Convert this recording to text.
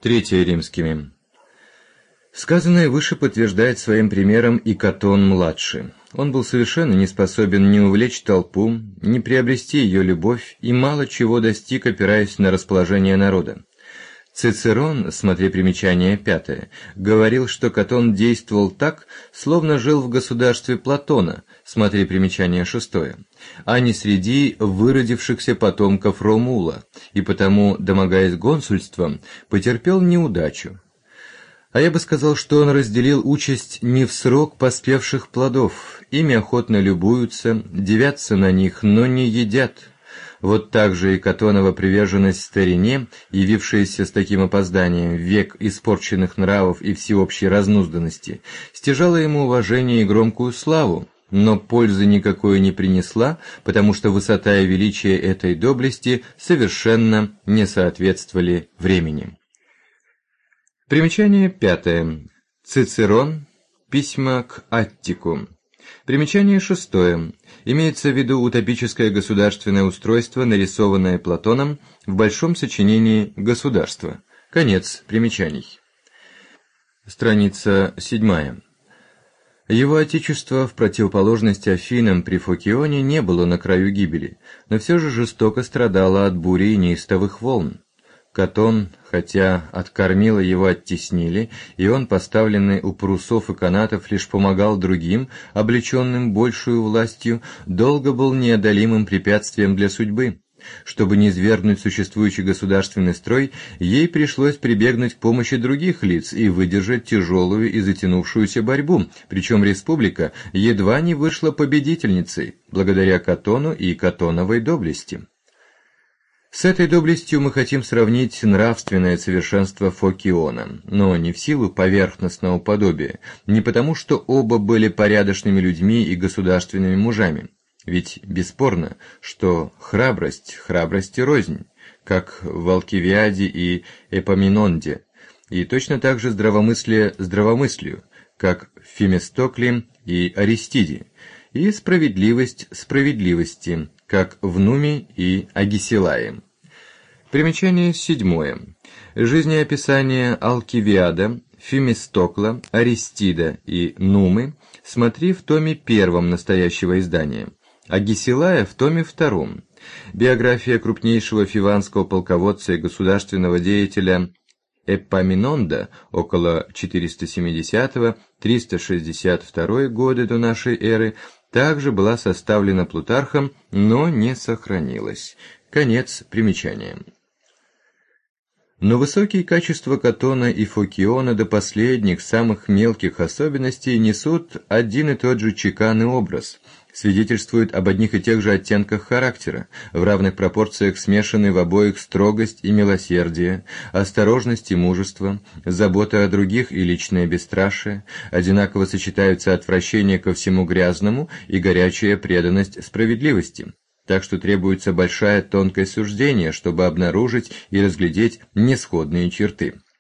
Третье римскими. Сказанное выше подтверждает своим примером и Катон-младший. Он был совершенно не способен ни увлечь толпу, ни приобрести ее любовь, и мало чего достиг, опираясь на расположение народа. Цицерон, смотри примечание 5, говорил, что Катон действовал так, словно жил в государстве Платона, смотри примечание 6, а не среди выродившихся потомков Ромула, и потому, домогаясь консульства, потерпел неудачу. А я бы сказал, что он разделил участь не в срок поспевших плодов, ими охотно любуются, дивятся на них, но не едят. Вот так же и Катонова приверженность старине, явившаяся с таким опозданием в век испорченных нравов и всеобщей разнузданности, стяжала ему уважение и громкую славу, но пользы никакой не принесла, потому что высота и величие этой доблести совершенно не соответствовали времени. Примечание 5. Цицерон. Письма к Аттику. Примечание 6. Имеется в виду утопическое государственное устройство, нарисованное Платоном в большом сочинении «Государство». Конец примечаний. Страница 7. Его отечество, в противоположность Афинам при Фокионе, не было на краю гибели, но все же жестоко страдало от бури и неистовых волн. Катон, хотя от кормила его оттеснили, и он, поставленный у парусов и канатов, лишь помогал другим, облеченным большую властью, долго был неодолимым препятствием для судьбы. Чтобы низвергнуть существующий государственный строй, ей пришлось прибегнуть к помощи других лиц и выдержать тяжелую и затянувшуюся борьбу, причем республика едва не вышла победительницей, благодаря Катону и Катоновой доблести. С этой доблестью мы хотим сравнить нравственное совершенство Фокиона, но не в силу поверхностного подобия, не потому что оба были порядочными людьми и государственными мужами. Ведь бесспорно, что храбрость рознь, как в Алкивиаде и Эпоминонде, и точно так же здравомыслие здравомыслию, как в Фемистокле и Аристиде, и справедливость справедливости, как в Нуме и Агисилае. Примечание 7. Жизнеописание Алкивиада, Фемистокла, Аристида и Нумы смотри в томе 1 настоящего издания, Агисилая в томе 2. Биография крупнейшего фиванского полководца и государственного деятеля Эпоминонда около 470-362 года до нашей эры также была составлена Плутархом, но не сохранилась. Конец примечания. Но высокие качества Катона и Фокиона до последних, самых мелких особенностей несут один и тот же чеканный образ, свидетельствуют об одних и тех же оттенках характера, в равных пропорциях смешаны в обоих строгость и милосердие, осторожность и мужество, забота о других и личное бесстрашие, одинаково сочетаются отвращение ко всему грязному и горячая преданность справедливости. Так что требуется большое тонкое суждение, чтобы обнаружить и разглядеть несходные черты.